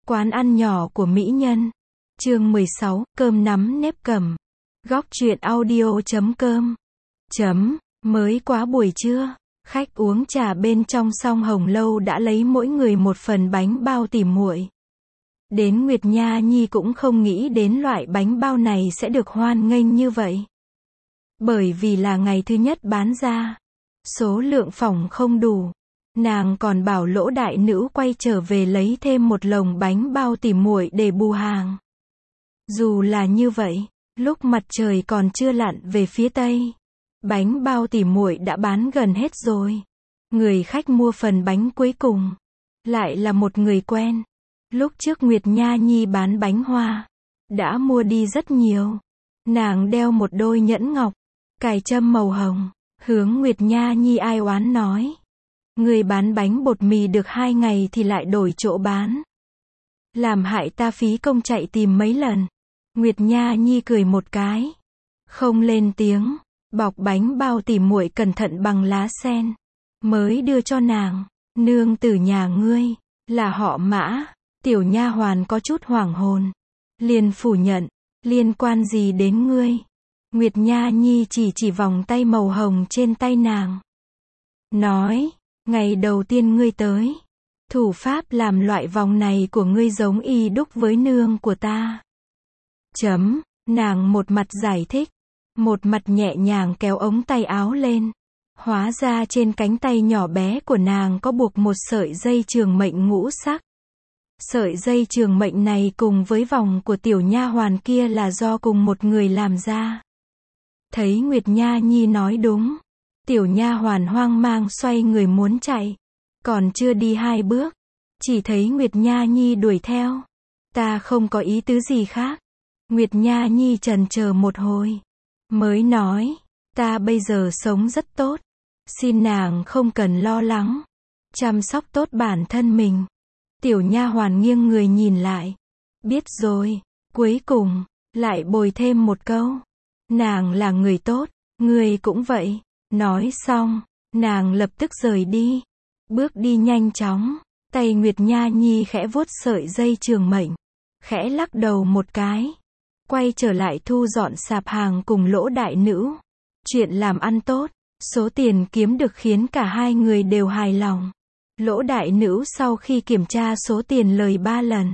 Quán ăn nhỏ của mỹ nhân. Chương 16, cơm nắm nếp cầm. Góc truyện audio.com. Mới quá buổi trưa, khách uống trà bên trong song Hồng Lâu đã lấy mỗi người một phần bánh bao tỉ muội. Đến Nguyệt Nha Nhi cũng không nghĩ đến loại bánh bao này sẽ được hoan nghênh như vậy. Bởi vì là ngày thứ nhất bán ra, số lượng phòng không đủ. Nàng còn bảo Lỗ đại nữ quay trở về lấy thêm một lồng bánh bao tỉ muội để bù hàng. Dù là như vậy, lúc mặt trời còn chưa lặn về phía tây, bánh bao tỉ muội đã bán gần hết rồi. Người khách mua phần bánh cuối cùng, lại là một người quen. Lúc trước Nguyệt Nha Nhi bán bánh hoa, đã mua đi rất nhiều. Nàng đeo một đôi nhẫn ngọc, cài trâm màu hồng, hướng Nguyệt Nha Nhi ai oán nói. Người bán bánh bột mì được 2 ngày thì lại đổi chỗ bán. Làm hại ta phí công chạy tìm mấy lần. Nguyệt Nha Nhi cười một cái, không lên tiếng, bọc bánh bao tỉ muội cẩn thận bằng lá sen, mới đưa cho nàng. Nương tử nhà ngươi, là họ Mã. Tiểu nha hoàn có chút hoảng hồn, liền phủ nhận, liên quan gì đến ngươi? Nguyệt Nha Nhi chỉ vòng tay màu hồng trên tay nàng. Nói, ngày đầu tiên ngươi tới, thủ pháp làm loại vòng này của ngươi giống y đúc với nương của ta. Nàng một mặt giải thích, một mặt nhẹ nhàng kéo ống tay áo lên. Hóa ra trên cánh tay nhỏ bé của nàng có buộc một sợi dây trường mệnh ngũ sắc. Sợi dây trường mệnh này cùng với vòng của tiểu nha hoàn kia là do cùng một người làm ra. Thấy Nguyệt Nha Nhi nói đúng, tiểu nha hoàn hoang mang xoay người muốn chạy, còn chưa đi 2 bước, chỉ thấy Nguyệt Nha Nhi đuổi theo. Ta không có ý tứ gì khác. Nguyệt Nha Nhi chần chờ một hồi, mới nói, ta bây giờ sống rất tốt, xin nàng không cần lo lắng, chăm sóc tốt bản thân mình. Tiểu nha hoàn nghiêng người nhìn lại, biết rồi, cuối cùng, lại bồi thêm một câu. Nàng là người tốt, ngươi cũng vậy. Nói xong, nàng lập tức rời đi. Bước đi nhanh chóng, tay Nguyệt Nha Nhi khẽ vuốt sợi dây trường mệnh, khẽ lắc đầu một cái, quay trở lại thu dọn sạp hàng cùng Lỗ đại nữ. Chuyện làm ăn tốt, số tiền kiếm được khiến cả hai người đều hài lòng. Lỗ đại nữ sau khi kiểm tra số tiền lời 3 lần,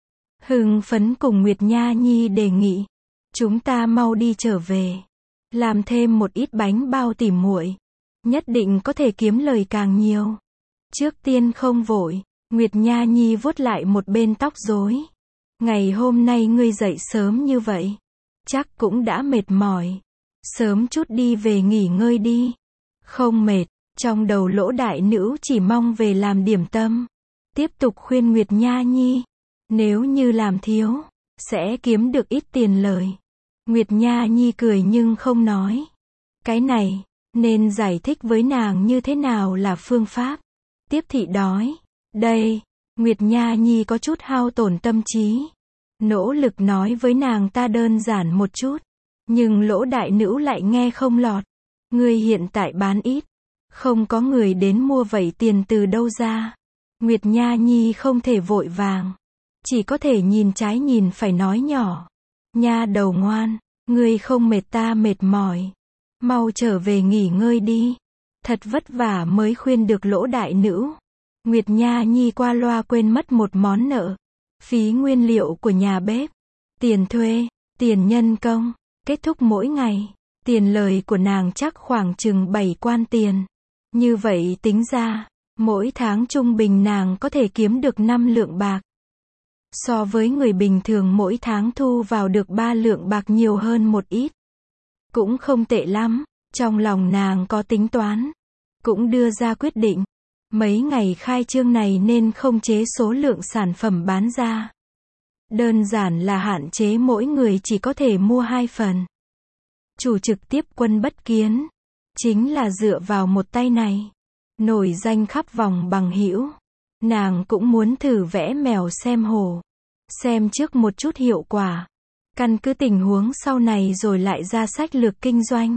hưng phấn cùng Nguyệt Nha Nhi đề nghị, chúng ta mau đi trở về, làm thêm một ít bánh bao tỉ muội, nhất định có thể kiếm lời càng nhiều. Trước tiên không vội, Nguyệt Nha Nhi vuốt lại một bên tóc rối. Ngày hôm nay ngươi dậy sớm như vậy, chắc cũng đã mệt mỏi, sớm chút đi về nghỉ ngơi đi. Không mệt. Trong đầu Lỗ đại nữ chỉ mong về làm điểm tâm. Tiếp tục khuyên Nguyệt Nha Nhi, nếu như làm thiếu, sẽ kiếm được ít tiền lời. Nguyệt Nha Nhi cười nhưng không nói. Cái này, nên giải thích với nàng như thế nào là phương pháp. Tiếp thị đói. Đây, Nguyệt Nha Nhi có chút hao tổn tâm trí. Nỗ lực nói với nàng ta đơn giản một chút. Nhưng Lỗ đại nữ lại nghe không lọt. Ngươi hiện tại bán ít, không có người đến mua vậy tiền từ đâu ra? Nguyệt Nha Nhi không thể vội vàng, chỉ có thể nhìn trái nhìn phải nói nhỏ. Nha đầu ngoan, ngươi không mệt ta mệt mỏi, mau trở về nghỉ ngơi đi. Thật vất vả mới khuyên được Lỗ đại nữ. Nguyệt Nha Nhi qua loa quên mất một món nợ, phí nguyên liệu của nhà bếp, tiền thuê, tiền nhân công, kết thúc mỗi ngày, tiền lời của nàng chắc khoảng chừng 7 quan tiền. Như vậy tính ra, mỗi tháng trung bình nàng có thể kiếm được 5 lượng bạc. So với người bình thường mỗi tháng thu vào được 3 lượng bạc nhiều hơn một ít. Cũng không tệ lắm, trong lòng nàng có tính toán. Cũng đưa ra quyết định, mấy ngày khai trương này nên không chế số lượng sản phẩm bán ra. Đơn giản là hạn chế mỗi người chỉ có thể mua 2 phần. Chủ trực tiếp Quân Bất Kiến, chính là dựa vào một tay này, nổi danh khắp vòng bằng hữu. Nàng cũng muốn thử vẽ mèo xem hổ, xem trước một chút hiệu quả, căn cứ tình huống sau này rồi lại ra sách lược kinh doanh.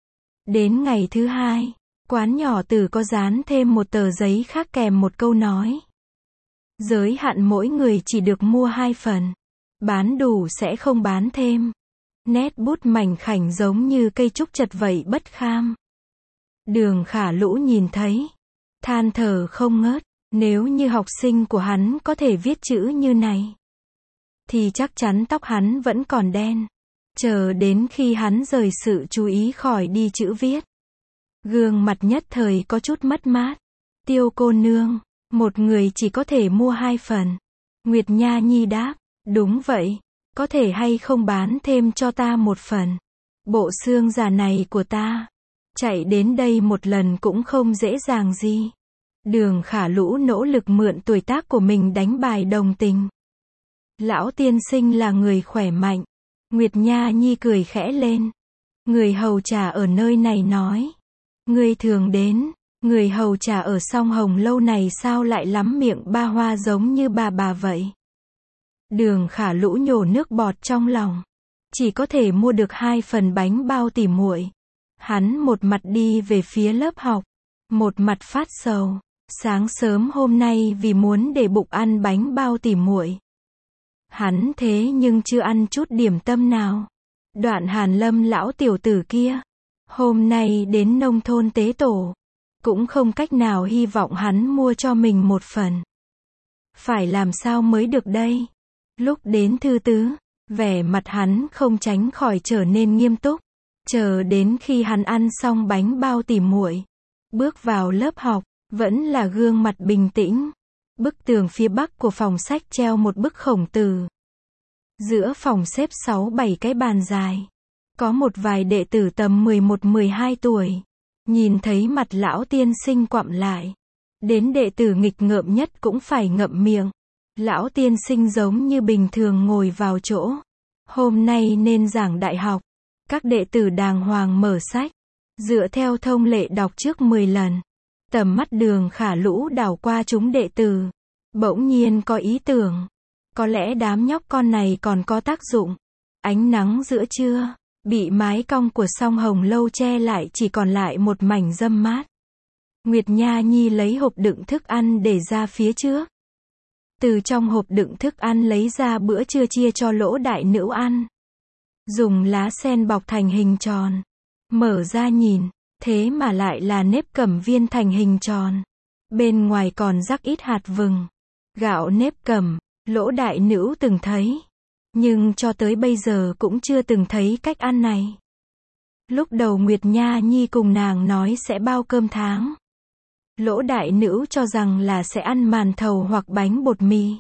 Đến ngày thứ 2, quán nhỏ Tử có dán thêm một tờ giấy khác kèm một câu nói. Giới hạn mỗi người chỉ được mua 2 phần. Bán đủ sẽ không bán thêm. Nét bút mảnh khảnh giống như cây trúc chật vậy bất kham. Đường Khả Lũ nhìn thấy, than thở không ngớt, nếu như học sinh của hắn có thể viết chữ như này, thì chắc chắn tóc hắn vẫn còn đen. Chờ đến khi hắn rời sự chú ý khỏi đi chữ viết, gương mặt nhất thời có chút mất mát. Tiêu cô nương, một người chỉ có thể mua 2 phần. Nguyệt Nha Nhi đáp, đúng vậy, có thể hay không bán thêm cho ta 1 phần. Bộ xương già này của ta, chạy đến đây một lần cũng không dễ dàng gì. Đường Khả Lũ nỗ lực mượn tuổi tác của mình đánh bài đồng tình. Lão tiên sinh là người khỏe mạnh. Nguyệt Nha Nhi cười khẽ lên. Người hầu trà ở nơi này nói, ngươi thường đến. Người hầu trà ở Song Hồng lâu này sao lại lắm miệng ba hoa giống như bà vậy? Đường Khả Lũ nhổ nước bọt trong lòng. Chỉ có thể mua được 2 phần bánh bao tỉ muội. Hắn một mặt đi về phía lớp học, một mặt phát sầu. Sáng sớm hôm nay vì muốn để bụng ăn bánh bao tỉ muội, hắn thế nhưng chưa ăn chút điểm tâm nào. Đoạn Hàn Lâm lão tiểu tử kia, hôm nay đến nông thôn tế tổ, cũng không cách nào hy vọng hắn mua cho mình 1 phần. Phải làm sao mới được đây? Lúc đến thư tứ, vẻ mặt hắn không tránh khỏi trở nên nghiêm túc. Chờ đến khi hắn ăn xong bánh bao tỉ muội, bước vào lớp học, vẫn là gương mặt bình tĩnh. Bức tường phía bắc của phòng sách treo một bức Khổng Tử. Giữa phòng xếp 6-7 cái bàn dài. Có một vài đệ tử tầm 11-12 tuổi. Nhìn thấy mặt lão tiên sinh quặm lại. Đến đệ tử nghịch ngợm nhất cũng phải ngậm miệng. Lão tiên sinh giống như bình thường ngồi vào chỗ. Hôm nay nên giảng đại học. Các đệ tử đàng hoàng mở sách. Dựa theo thông lệ đọc trước 10 lần. Tầm mắt Đường Khả Lũ đảo qua chúng đệ tử. Bỗng nhiên có ý tưởng. Có lẽ đám nhóc con này còn có tác dụng. Ánh nắng giữa trưa, bị mái cong của Song Hồng lâu che lại chỉ còn lại một mảnh râm mát. Nguyệt Nha Nhi lấy hộp đựng thức ăn để ra phía trước. Từ trong hộp đựng thức ăn lấy ra bữa trưa chia cho Lỗ đại nữ ăn. Dùng lá sen bọc thành hình tròn. Mở ra nhìn, thế mà lại là nếp cẩm viên thành hình tròn. Bên ngoài còn rắc ít hạt vừng. Gạo nếp cẩm, Lỗ đại nữ từng thấy. Nhưng cho tới bây giờ cũng chưa từng thấy cách ăn này. Lúc đầu Nguyệt Nha Nhi cùng nàng nói sẽ bao cơm tháng. Lỗ đại nữ cho rằng là sẽ ăn màn thầu hoặc bánh bột mì.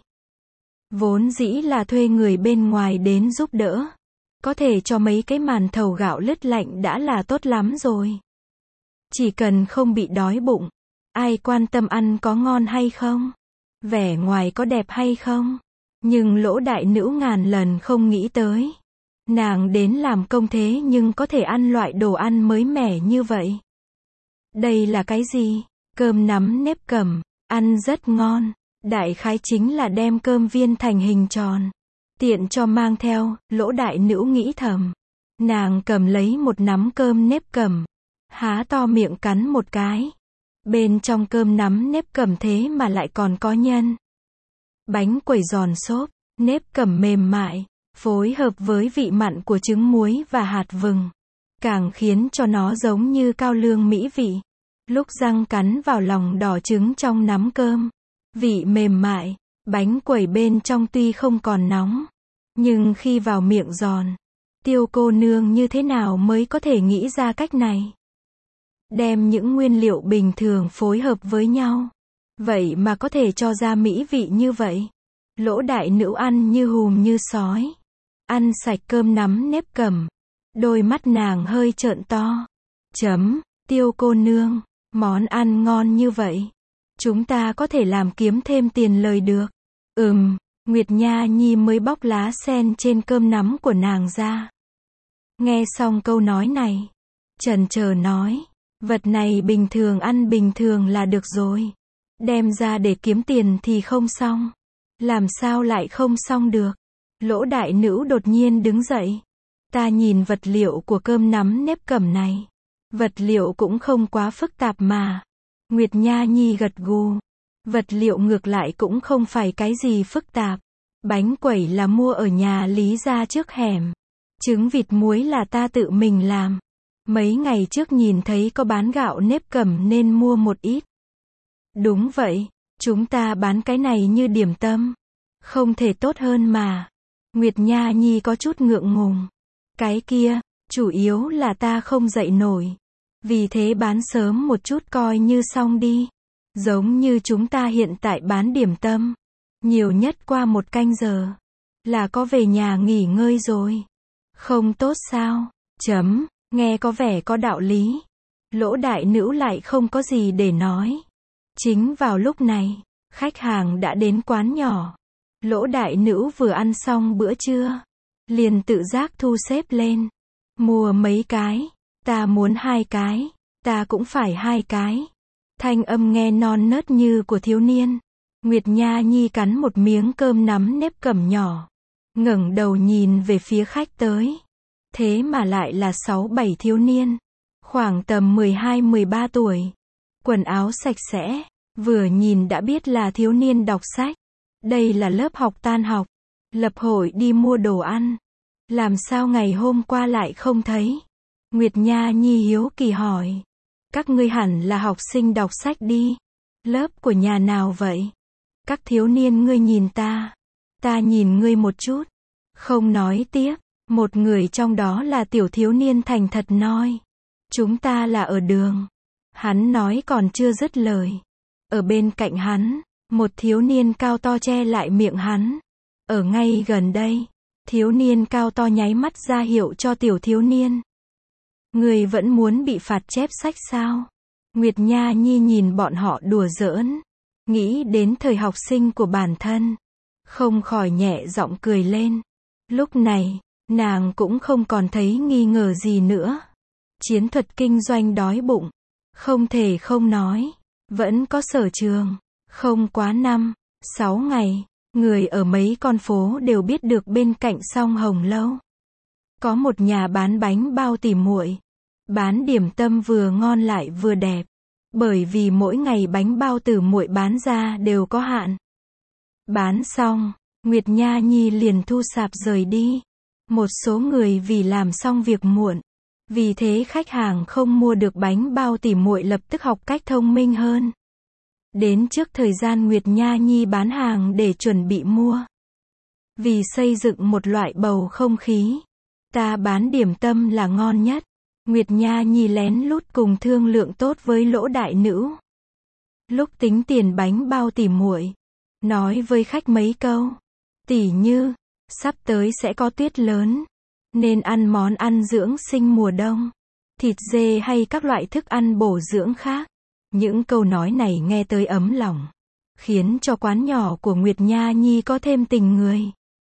Vốn dĩ là thuê người bên ngoài đến giúp đỡ. Có thể cho mấy cái màn thầu gạo lứt lạnh đã là tốt lắm rồi. Chỉ cần không bị đói bụng. Ai quan tâm ăn có ngon hay không? Vẻ ngoài có đẹp hay không? Nhưng Lỗ đại nữ ngàn lần không nghĩ tới. Nàng đến làm công thế nhưng có thể ăn loại đồ ăn mới mẻ như vậy. Đây là cái gì? Cơm nắm nếp cẩm, ăn rất ngon. Đại khái chính là đem cơm viên thành hình tròn. Tiện cho mang theo, Lỗ đại nữ nghĩ thầm. Nàng cầm lấy một nắm cơm nếp cẩm, há to miệng cắn một cái. Bên trong cơm nắm nếp cẩm thế mà lại còn có nhân. Bánh quẩy giòn xốp, nếp cẩm mềm mại, phối hợp với vị mặn của trứng muối và hạt vừng. Càng khiến cho nó giống như cao lương mỹ vị. Lúc răng cắn vào lòng đỏ trứng trong nắm cơm. Vị mềm mại, bánh quẩy bên trong tuy không còn nóng. Nhưng khi vào miệng giòn. Tiêu cô nương như thế nào mới có thể nghĩ ra cách này? Đem những nguyên liệu bình thường phối hợp với nhau. Vậy mà có thể cho ra mỹ vị như vậy. Lỗ đại nữ ăn như hùm như sói. Ăn sạch cơm nắm nếp cẩm. Đôi mắt nàng hơi trợn to. Tiêu cô nương, món ăn ngon như vậy. Chúng ta có thể làm kiếm thêm tiền lời được. Nguyệt Nha Nhi mới bóc lá sen trên cơm nắm của nàng ra. Nghe xong câu nói này, chần chờ nói, vật này bình thường ăn bình thường là được rồi. Đem ra để kiếm tiền thì không xong. Làm sao lại không xong được? Lỗ đại nữ đột nhiên đứng dậy. Ta nhìn vật liệu của cơm nắm nếp cẩm này. Vật liệu cũng không quá phức tạp mà. Nguyệt Nha Nhi gật gù. Vật liệu ngược lại cũng không phải cái gì phức tạp. Bánh quẩy là mua ở nhà Lý gia trước hẻm. Trứng vịt muối là ta tự mình làm. Mấy ngày trước nhìn thấy có bán gạo nếp cầm nên mua một ít. Đúng vậy, chúng ta bán cái này như điểm tâm. Không thể tốt hơn mà. Nguyệt Nha Nhi có chút ngượng ngùng. Cái kia, chủ yếu là ta không dậy nổi. Vì thế bán sớm một chút coi như xong đi. Giống như chúng ta hiện tại bán điểm tâm. Nhiều nhất qua 1 canh giờ. Là có về nhà nghỉ ngơi rồi. Không tốt sao? Nghe có vẻ có đạo lý. Lỗ đại nữ lại không có gì để nói. Chính vào lúc này, khách hàng đã đến quán nhỏ. Lỗ đại nữ vừa ăn xong bữa trưa. Liền tự giác thu xếp lên. Mua mấy cái. Ta muốn 2 cái. Ta cũng phải 2 cái. Thanh âm nghe non nớt như của thiếu niên. Nguyệt Nha Nhi cắn một miếng cơm nắm nếp cầm nhỏ. Ngẩng đầu nhìn về phía khách tới. Thế mà lại là 6-7 thiếu niên. Khoảng tầm 12-13 tuổi. Quần áo sạch sẽ. Vừa nhìn đã biết là thiếu niên đọc sách. Đây là lớp học tan học. Lập hội đi mua đồ ăn. Làm sao ngày hôm qua lại không thấy? Nguyệt Nha Nhi hiếu kỳ hỏi. Các ngươi hẳn là học sinh đọc sách đi. Lớp của nhà nào vậy? Các thiếu niên ngươi nhìn ta. Ta nhìn ngươi một chút. Không nói tiếp. Một người trong đó là tiểu thiếu niên thành thật nói. Chúng ta là ở đường. Hắn nói còn chưa dứt lời. Ở bên cạnh hắn, một thiếu niên cao to che lại miệng hắn. Ở ngay gần đây, thiếu niên cao to nháy mắt ra hiệu cho tiểu thiếu niên. Người vẫn muốn bị phạt chép sách sao? Nguyệt Nha Nhi nhìn bọn họ đùa giỡn. Nghĩ đến thời học sinh của bản thân. Không khỏi nhẹ giọng cười lên. Lúc này, nàng cũng không còn thấy nghi ngờ gì nữa. Chiến thuật kinh doanh đói bụng. Không thể không nói. Vẫn có sở trường. Không quá 5-6 ngày. Người ở mấy con phố đều biết được bên cạnh song Hồng Lâu. Có một nhà bán bánh bao tỉ muội. Bán điểm tâm vừa ngon lại vừa đẹp. Bởi vì mỗi ngày bánh bao tỉ muội bán ra đều có hạn. Bán xong, Nguyệt Nha Nhi liền thu sạp rời đi. Một số người vì làm xong việc muộn. Vì thế khách hàng không mua được bánh bao tỉ muội lập tức học cách thông minh hơn. Đến trước thời gian Nguyệt Nha Nhi bán hàng để chuẩn bị mua. Vì xây dựng một loại bầu không khí. Ta bán điểm tâm là ngon nhất. Nguyệt Nha Nhi lén lút cùng thương lượng tốt với Lỗ đại nữ. Lúc tính tiền bánh bao tỉ muội, nói với khách mấy câu. Tỉ như, sắp tới sẽ có tuyết lớn. Nên ăn món ăn dưỡng sinh mùa đông. Thịt dê hay các loại thức ăn bổ dưỡng khác. Những câu nói này nghe tới ấm lòng. Khiến cho quán nhỏ của Nguyệt Nha Nhi có thêm tình người.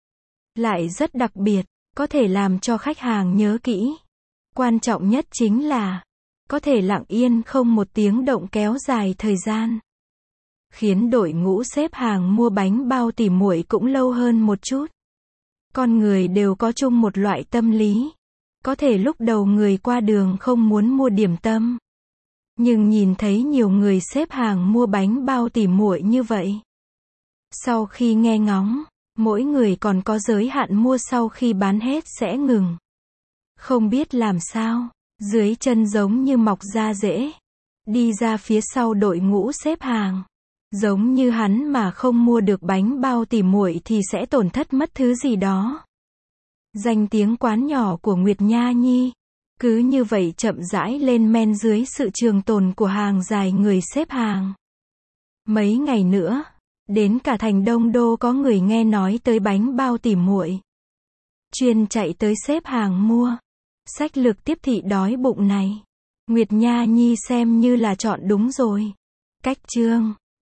Lại rất đặc biệt, có thể làm cho khách hàng nhớ kỹ. Quan trọng nhất chính là, có thể lặng yên không một tiếng động kéo dài thời gian. Khiến đội ngũ xếp hàng mua bánh bao tỉ muội cũng lâu hơn một chút. Con người đều có chung một loại tâm lý. Có thể lúc đầu người qua đường không muốn mua điểm tâm. Nhưng nhìn thấy nhiều người xếp hàng mua bánh bao tỉ muội như vậy. Sau khi nghe ngóng, mỗi người còn có giới hạn mua sau khi bán hết sẽ ngừng. Không biết làm sao, dưới chân giống như mọc ra rễ. Đi ra phía sau đội ngũ xếp hàng. Giống như hắn mà không mua được bánh bao tỉ muội thì sẽ tổn thất mất thứ gì đó. Danh tiếng quán nhỏ của Nguyệt Nha Nhi. Cứ như vậy chậm rãi lên men dưới sự trường tồn của hàng dài người xếp hàng. Mấy ngày nữa, đến cả thành Đông Đô có người nghe nói tới bánh bao tỉ muội. Chuyên chạy tới xếp hàng mua. Sách lược tiếp thị đói bụng này. Nguyệt Nha Nhi xem như là chọn đúng rồi. Cách chương